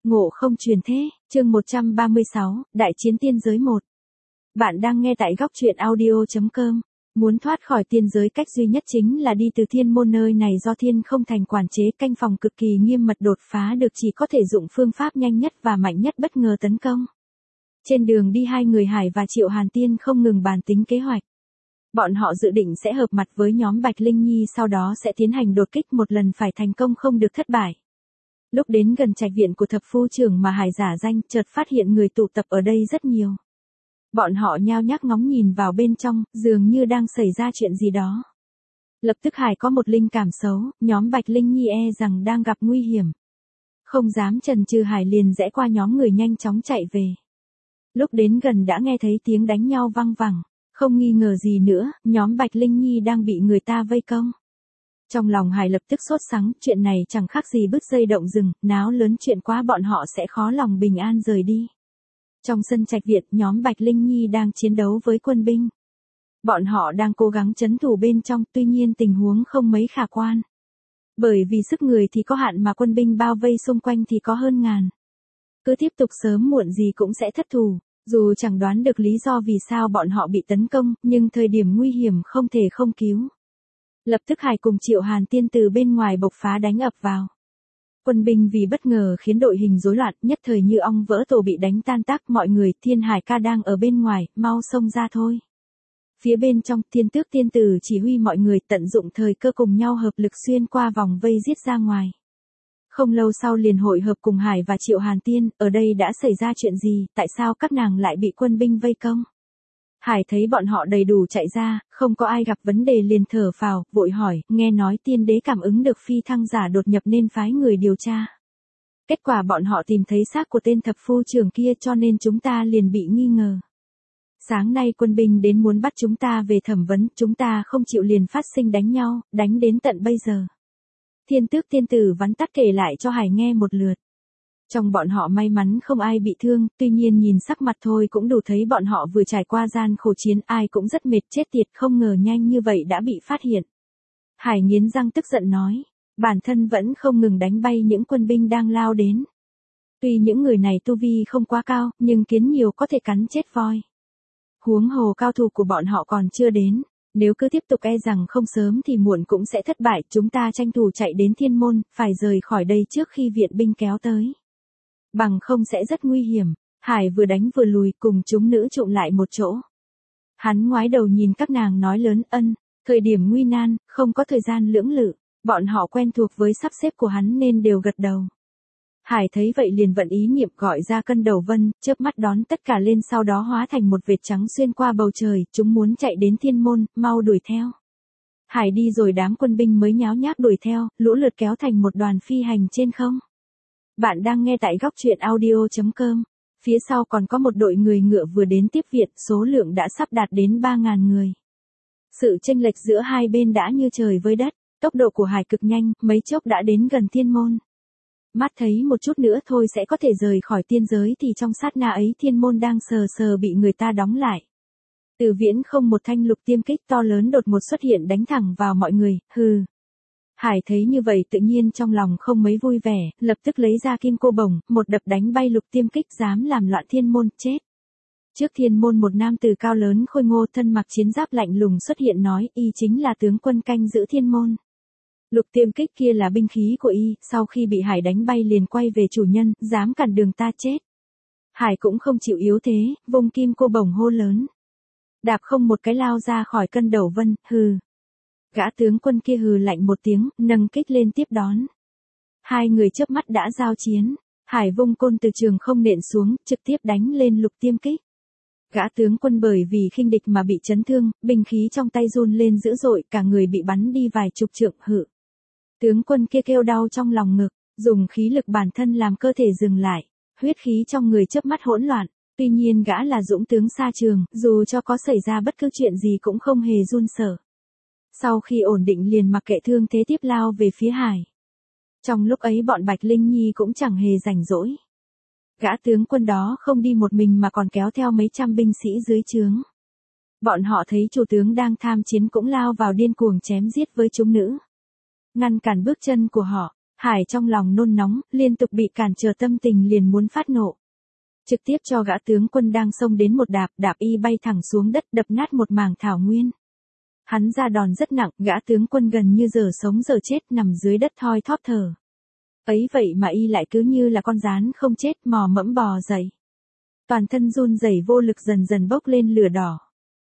Ngộ không truyền thế, chương 136, Đại chiến tiên giới 1. Bạn đang nghe tại góc truyện audio.com. Muốn thoát khỏi tiên giới cách duy nhất chính là đi từ thiên môn, nơi này do thiên không thành quản chế, canh phòng cực kỳ nghiêm mật, đột phá được chỉ có thể dụng phương pháp nhanh nhất và mạnh nhất bất ngờ tấn công. Trên đường đi, hai người Hải và Triệu Hàn Tiên không ngừng bàn tính kế hoạch. Bọn họ dự định sẽ hợp mặt với nhóm Bạch Linh Nhi, sau đó sẽ tiến hành đột kích, một lần phải thành công không được thất bại. Lúc đến gần trạch viện của thập phu trưởng mà Hải giả danh, chợt phát hiện người tụ tập ở đây rất nhiều. Bọn họ nhao nhác ngóng nhìn vào bên trong, dường như đang xảy ra chuyện gì đó. Lập tức Hải có một linh cảm xấu, nhóm Bạch Linh Nhi e rằng đang gặp nguy hiểm. Không dám chần chừ, Hải liền rẽ qua nhóm người nhanh chóng chạy về. Lúc đến gần đã nghe thấy tiếng đánh nhau vang vẳng, không nghi ngờ gì nữa, nhóm Bạch Linh Nhi đang bị người ta vây công. Trong lòng Hải lập tức sốt sắng, chuyện này chẳng khác gì bứt dây động rừng, náo lớn chuyện quá bọn họ sẽ khó lòng bình an rời đi. Trong sân trạch viện, nhóm Bạch Linh Nhi đang chiến đấu với quân binh. Bọn họ đang cố gắng trấn thủ bên trong, tuy nhiên tình huống không mấy khả quan. Bởi vì sức người thì có hạn mà quân binh bao vây xung quanh thì có hơn ngàn. Cứ tiếp tục sớm muộn gì cũng sẽ thất thủ. Dù chẳng đoán được lý do vì sao bọn họ bị tấn công, nhưng thời điểm nguy hiểm không thể không cứu. Lập tức Hải cùng Triệu Hàn Tiên từ bên ngoài bộc phá đánh ập vào. Quân binh vì bất ngờ khiến đội hình rối loạn, nhất thời như ong vỡ tổ bị đánh tan tác. Mọi người, Thiên Hải ca đang ở bên ngoài, mau xông ra thôi. Phía bên trong, Thiên Tước tiên tử chỉ huy mọi người tận dụng thời cơ cùng nhau hợp lực xuyên qua vòng vây giết ra ngoài. Không lâu sau liền hội hợp cùng Hải và Triệu Hàn Tiên, ở đây đã xảy ra chuyện gì, tại sao các nàng lại bị quân binh vây công? Hải thấy bọn họ đầy đủ chạy ra, không có ai gặp vấn đề liền thở phào, vội hỏi, nghe nói tiên đế cảm ứng được phi thăng giả đột nhập nên phái người điều tra. Kết quả bọn họ tìm thấy xác của tên thập phu trưởng kia, cho nên chúng ta liền bị nghi ngờ. Sáng nay quân binh đến muốn bắt chúng ta về thẩm vấn, chúng ta không chịu liền phát sinh đánh nhau, đánh đến tận bây giờ. Thiên Tước tiên tử vắn tắt kể lại cho Hải nghe một lượt. Trong bọn họ may mắn không ai bị thương, tuy nhiên nhìn sắc mặt thôi cũng đủ thấy bọn họ vừa trải qua gian khổ chiến, ai cũng rất mệt chết tiệt, không ngờ nhanh như vậy đã bị phát hiện. Hải nghiến răng tức giận nói, bản thân vẫn không ngừng đánh bay những quân binh đang lao đến. Tuy những người này tu vi không quá cao, nhưng kiến nhiều có thể cắn chết voi. Huống hồ cao thủ của bọn họ còn chưa đến. Nếu cứ tiếp tục e rằng không sớm thì muộn cũng sẽ thất bại, chúng ta tranh thủ chạy đến thiên môn, phải rời khỏi đây trước khi viện binh kéo tới. Bằng không sẽ rất nguy hiểm. Hải vừa đánh vừa lùi, cùng chúng nữ trụm lại một chỗ. Hắn ngoái đầu nhìn các nàng nói lớn, ân, thời điểm nguy nan, không có thời gian lưỡng lự, bọn họ quen thuộc với sắp xếp của hắn nên đều gật đầu. Hải thấy vậy liền vận ý niệm gọi ra Cân Đầu Vân, chớp mắt đón tất cả lên, sau đó hóa thành một vệt trắng xuyên qua bầu trời, chúng muốn chạy đến thiên môn, mau đuổi theo. Hải đi rồi đám quân binh mới nháo nhác đuổi theo, lũ lượt kéo thành một đoàn phi hành trên không. Bạn đang nghe tại góc truyện audio.com. Phía sau còn có một đội người ngựa vừa đến tiếp viện, số lượng đã sắp đạt đến 3.000 người. Sự chênh lệch giữa hai bên đã như trời với đất, tốc độ của Hải cực nhanh, mấy chốc đã đến gần thiên môn. Mắt thấy một chút nữa thôi sẽ có thể rời khỏi tiên giới thì trong sát na ấy thiên môn đang sờ sờ bị người ta đóng lại. Từ viễn không một thanh lục tiêm kích to lớn đột ngột xuất hiện đánh thẳng vào mọi người, hừ. Hải thấy như vậy tự nhiên trong lòng không mấy vui vẻ, lập tức lấy ra kim cô bổng, một đập đánh bay lục tiêm kích, dám làm loạn thiên môn, chết. Trước thiên môn một nam tử cao lớn khôi ngô thân mặc chiến giáp lạnh lùng xuất hiện nói, y chính là tướng quân canh giữ thiên môn. Lục tiêm kích kia là binh khí của y, sau khi bị Hải đánh bay liền quay về chủ nhân, dám cản đường ta chết. Hải cũng không chịu yếu thế, vung kim cô bổng hô lớn. Đạp không một cái lao ra khỏi Cân Đầu Vân, hừ. Gã tướng quân kia hừ lạnh một tiếng, nâng kích lên tiếp đón. Hai người chớp mắt đã giao chiến, Hải vung côn từ trường không nện xuống, trực tiếp đánh lên lục tiêm kích. Gã tướng quân bởi vì khinh địch mà bị chấn thương, binh khí trong tay run lên dữ dội, cả người bị bắn đi vài chục trượng, hự. Tướng quân kia kêu đau trong lòng ngực, dùng khí lực bản thân làm cơ thể dừng lại, huyết khí trong người chớp mắt hỗn loạn. Tuy nhiên gã là dũng tướng xa trường, dù cho có xảy ra bất cứ chuyện gì cũng không hề run sợ. Sau khi ổn định liền mặc kệ thương thế tiếp lao về phía Hải. Trong lúc ấy bọn Bạch Linh Nhi cũng chẳng hề rảnh rỗi. Gã tướng quân đó không đi một mình mà còn kéo theo mấy trăm binh sĩ dưới trướng. Bọn họ thấy chủ tướng đang tham chiến cũng lao vào điên cuồng chém giết với chúng nữ. Ngăn cản bước chân của họ, Hải trong lòng nôn nóng, liên tục bị cản trở tâm tình liền muốn phát nộ. Trực tiếp cho gã tướng quân đang xông đến một đạp y bay thẳng xuống đất đập nát một mảng thảo nguyên. Hắn ra đòn rất nặng, gã tướng quân gần như giờ sống giờ chết nằm dưới đất thoi thóp thở. Ấy vậy mà y lại cứ như là con gián không chết mò mẫm bò dậy. Toàn thân run rẩy vô lực dần dần bốc lên lửa đỏ.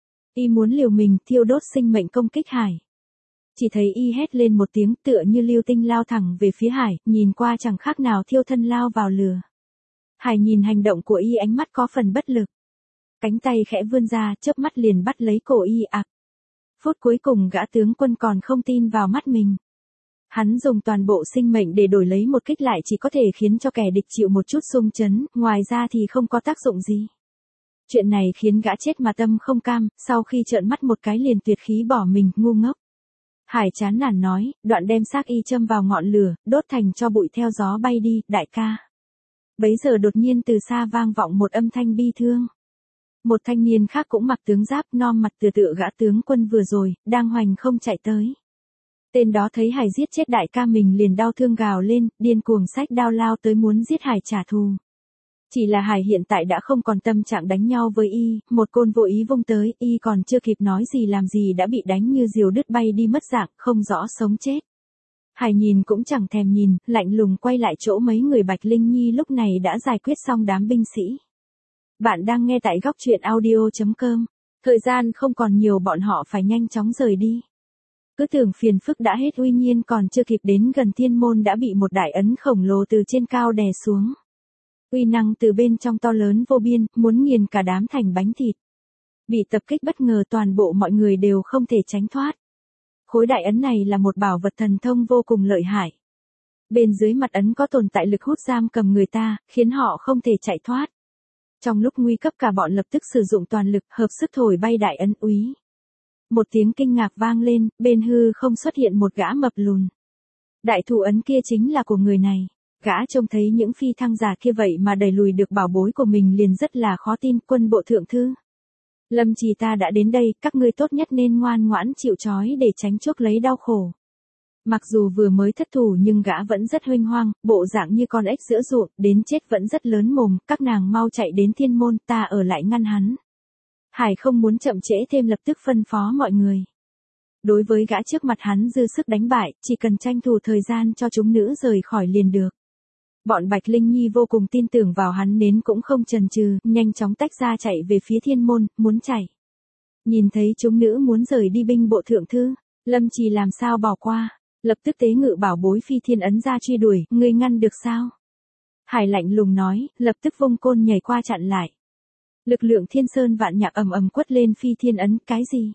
Y muốn liều mình thiêu đốt sinh mệnh công kích Hải. Chỉ thấy y hét lên một tiếng tựa như lưu tinh lao thẳng về phía Hải, nhìn qua chẳng khác nào thiêu thân lao vào lửa. Hải nhìn hành động của y ánh mắt có phần bất lực. Cánh tay khẽ vươn ra chớp mắt liền bắt lấy cổ y ạc. Phút cuối cùng gã tướng quân còn không tin vào mắt mình. Hắn dùng toàn bộ sinh mệnh để đổi lấy một kích lại chỉ có thể khiến cho kẻ địch chịu một chút xung chấn, ngoài ra thì không có tác dụng gì. Chuyện này khiến gã chết mà tâm không cam, sau khi trợn mắt một cái liền tuyệt khí bỏ mình, ngu ngốc. Hải chán nản nói, đoạn đem xác y châm vào ngọn lửa, đốt thành cho bụi theo gió bay đi, đại ca. Bấy giờ đột nhiên từ xa vang vọng một âm thanh bi thương. Một thanh niên khác cũng mặc tướng giáp non mặt tựa gã tướng quân vừa rồi, đang hoành không chạy tới. Tên đó thấy Hải giết chết đại ca mình liền đau thương gào lên, điên cuồng xách đao lao tới muốn giết Hải trả thù. Chỉ là Hải hiện tại đã không còn tâm trạng đánh nhau với y, một côn vô ý vung tới, y còn chưa kịp nói gì làm gì đã bị đánh như diều đứt bay đi mất dạng, không rõ sống chết. Hải nhìn cũng chẳng thèm nhìn, lạnh lùng quay lại chỗ mấy người Bạch Linh Nhi lúc này đã giải quyết xong đám binh sĩ. Bạn đang nghe tại góc truyện audio.com. Thời gian không còn nhiều, bọn họ phải nhanh chóng rời đi. Cứ tưởng phiền phức đã hết, uy nhiên còn chưa kịp đến gần thiên môn đã bị một đại ấn khổng lồ từ trên cao đè xuống. Uy năng từ bên trong to lớn vô biên, muốn nghiền cả đám thành bánh thịt. Bị tập kích bất ngờ toàn bộ mọi người đều không thể tránh thoát. Khối đại ấn này là một bảo vật thần thông vô cùng lợi hại. Bên dưới mặt ấn có tồn tại lực hút giam cầm người ta, khiến họ không thể chạy thoát. Trong lúc nguy cấp cả bọn lập tức sử dụng toàn lực hợp sức thổi bay đại ấn úy. Một tiếng kinh ngạc vang lên, bên hư không xuất hiện một gã mập lùn. Đại thủ ấn kia chính là của người này. Gã trông thấy những phi thăng giả kia vậy mà đẩy lùi được bảo bối của mình liền rất là khó tin. Quân bộ thượng thư, Lâm Trì ta đã đến đây, các ngươi tốt nhất nên ngoan ngoãn chịu trói để tránh chuốc lấy đau khổ. Mặc dù vừa mới thất thủ nhưng gã vẫn rất huênh hoang, bộ dạng như con ếch giữa ruộng, đến chết vẫn rất lớn mồm, các nàng mau chạy đến thiên môn, ta ở lại ngăn hắn. Hải không muốn chậm trễ thêm lập tức phân phó mọi người. Đối với gã trước mặt hắn dư sức đánh bại, chỉ cần tranh thủ thời gian cho chúng nữ rời khỏi liền được. Bọn Bạch Linh Nhi vô cùng tin tưởng vào hắn nên cũng không chần chừ, nhanh chóng tách ra chạy về phía thiên môn, muốn chạy. Nhìn thấy chúng nữ muốn rời đi binh bộ thượng thư, Lâm Trì làm sao bỏ qua, lập tức tế ngự bảo bối phi thiên ấn ra truy đuổi, ngươi ngăn được sao? Hải lạnh lùng nói, lập tức vung côn nhảy qua chặn lại. Lực lượng thiên sơn vạn nhạc ầm ầm quất lên phi thiên ấn, cái gì?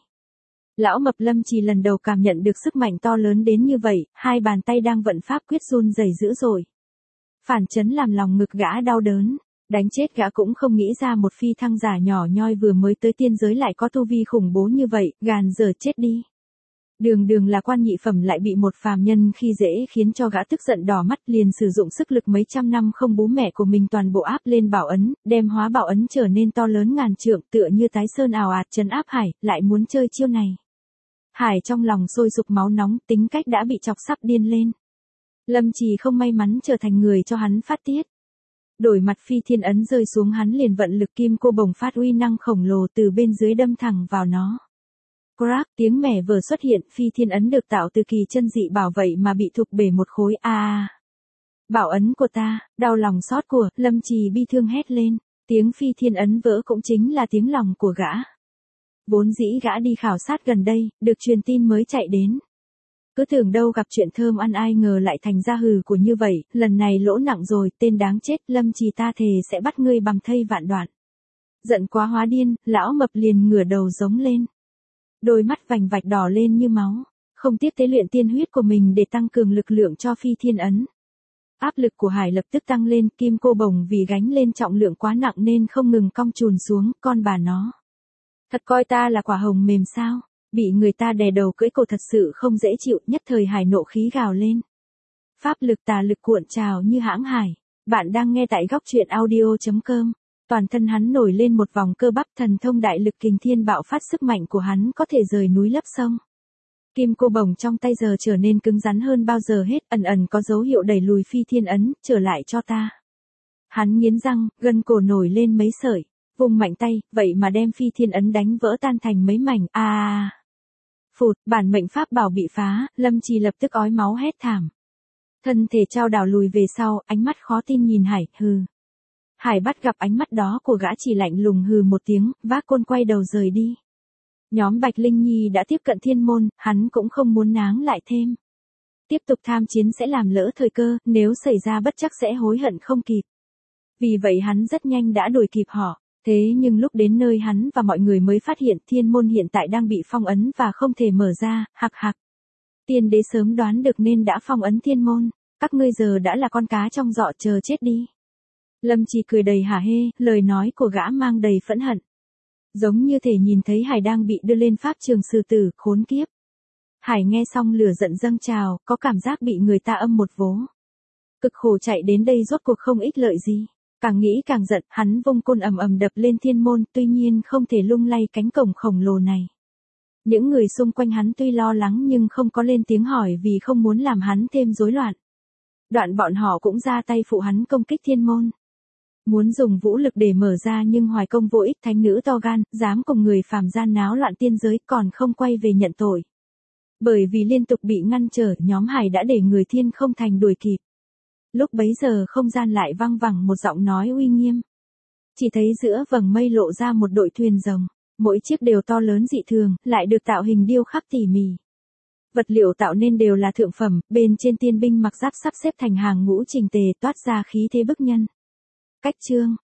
Lão mập Lâm Trì lần đầu cảm nhận được sức mạnh to lớn đến như vậy, hai bàn tay đang vận pháp quyết run rẩy dữ dội. Phản chấn làm lòng ngực gã đau đớn, đánh chết gã cũng không nghĩ ra một phi thăng giả nhỏ nhoi vừa mới tới tiên giới lại có tu vi khủng bố như vậy, gàn dở chết đi. Đường là quan nhị phẩm lại bị một phàm nhân khi dễ khiến cho gã tức giận đỏ mắt liền sử dụng sức lực mấy trăm năm không bú mẹ của mình toàn bộ áp lên bảo ấn, đem hóa bảo ấn trở nên to lớn ngàn trượng tựa như Thái Sơn ào ạt trấn áp Hải, lại muốn chơi chiêu này. Hải trong lòng sôi sục máu nóng, tính cách đã bị chọc sắp điên lên. Lâm Trì không may mắn trở thành người cho hắn phát tiết. Đổi mặt phi thiên ấn rơi xuống hắn liền vận lực kim cô bồng phát uy năng khổng lồ từ bên dưới đâm thẳng vào nó. Crack, tiếng mẻ vừa xuất hiện, phi thiên ấn được tạo từ kỳ chân dị bảo vậy mà bị thục bể một khối. Bảo ấn của ta, đau lòng xót của, Lâm Trì bi thương hét lên, tiếng phi thiên ấn vỡ cũng chính là tiếng lòng của gã. Vốn dĩ gã đi khảo sát gần đây, được truyền tin mới chạy đến. Cứ tưởng đâu gặp chuyện thơm ăn ai ngờ lại thành ra hừ của như vậy, lần này lỗ nặng rồi, tên đáng chết, Lâm Trì ta thề sẽ bắt ngươi bằng thây vạn đoạn. Giận quá hóa điên, lão mập liền ngửa đầu giống lên. Đôi mắt vành vạch đỏ lên như máu, không tiếp tế luyện tiên huyết của mình để tăng cường lực lượng cho phi thiên ấn. Áp lực của Hải lập tức tăng lên, kim cô bồng vì gánh lên trọng lượng quá nặng nên không ngừng cong chùn xuống, con bà nó. Thật coi ta là quả hồng mềm sao, bị người ta đè đầu cưỡi cổ thật sự không dễ chịu, nhất thời Hải nộ khí gào lên. Pháp lực tà lực cuộn trào như hãng hải, bạn đang nghe tại góc truyện audio.com. Toàn thân hắn nổi lên một vòng cơ bắp, thần thông đại lực kình thiên bạo phát, sức mạnh của hắn có thể rời núi lấp sông. Kim cô bổng trong tay giờ trở nên cứng rắn hơn bao giờ hết, ẩn ẩn có dấu hiệu đẩy lùi phi thiên ấn, trở lại cho ta. Hắn nghiến răng, gân cổ nổi lên mấy sợi, vùng mạnh tay, vậy mà đem phi thiên ấn đánh vỡ tan thành mấy mảnh, Phụt, bản mệnh pháp bảo bị phá, Lâm Trì lập tức ói máu hét thảm. Thân thể trao đảo lùi về sau, ánh mắt khó tin nhìn Hải, hừ. Hải bắt gặp ánh mắt đó của gã chỉ lạnh lùng hừ một tiếng, vác côn quay đầu rời đi. Nhóm Bạch Linh Nhi đã tiếp cận thiên môn, hắn cũng không muốn náng lại thêm. Tiếp tục tham chiến sẽ làm lỡ thời cơ, nếu xảy ra bất trắc sẽ hối hận không kịp. Vì vậy hắn rất nhanh đã đuổi kịp họ. Thế nhưng lúc đến nơi hắn và mọi người mới phát hiện thiên môn hiện tại đang bị phong ấn và không thể mở ra, hạc hạc. Tiên đế sớm đoán được nên đã phong ấn thiên môn, các ngươi giờ đã là con cá trong giọ chờ chết đi. Lâm Trì cười đầy hả hê, lời nói của gã mang đầy phẫn hận. Giống như thể nhìn thấy Hải đang bị đưa lên pháp trường xử tử, khốn kiếp. Hải nghe xong lửa giận dâng trào, có cảm giác bị người ta âm một vố. Cực khổ chạy đến đây rốt cuộc không ích lợi gì. Càng nghĩ càng giận, hắn vung côn ầm ầm đập lên thiên môn, tuy nhiên không thể lung lay cánh cổng khổng lồ này. Những người xung quanh hắn tuy lo lắng nhưng không có lên tiếng hỏi vì không muốn làm hắn thêm rối loạn. Đoạn bọn họ cũng ra tay phụ hắn công kích thiên môn. Muốn dùng vũ lực để mở ra nhưng hoài công vô ích, thánh nữ to gan, dám cùng người phàm gian náo loạn tiên giới còn không quay về nhận tội. Bởi vì liên tục bị ngăn trở, nhóm Hải đã để người thiên không thành đuổi kịp. Lúc bấy giờ không gian lại vang vẳng một giọng nói uy nghiêm. Chỉ thấy giữa vầng mây lộ ra một đội thuyền rồng, mỗi chiếc đều to lớn dị thường, lại được tạo hình điêu khắc tỉ mỉ. Vật liệu tạo nên đều là thượng phẩm, bên trên tiên binh mặc giáp sắp xếp thành hàng ngũ chỉnh tề toát ra khí thế bức nhân. Cách chương